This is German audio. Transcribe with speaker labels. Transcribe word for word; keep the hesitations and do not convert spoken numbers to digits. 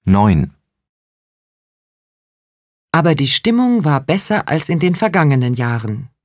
Speaker 1: neun.
Speaker 2: Aber die Stimmung war besser als in den vergangenen Jahren.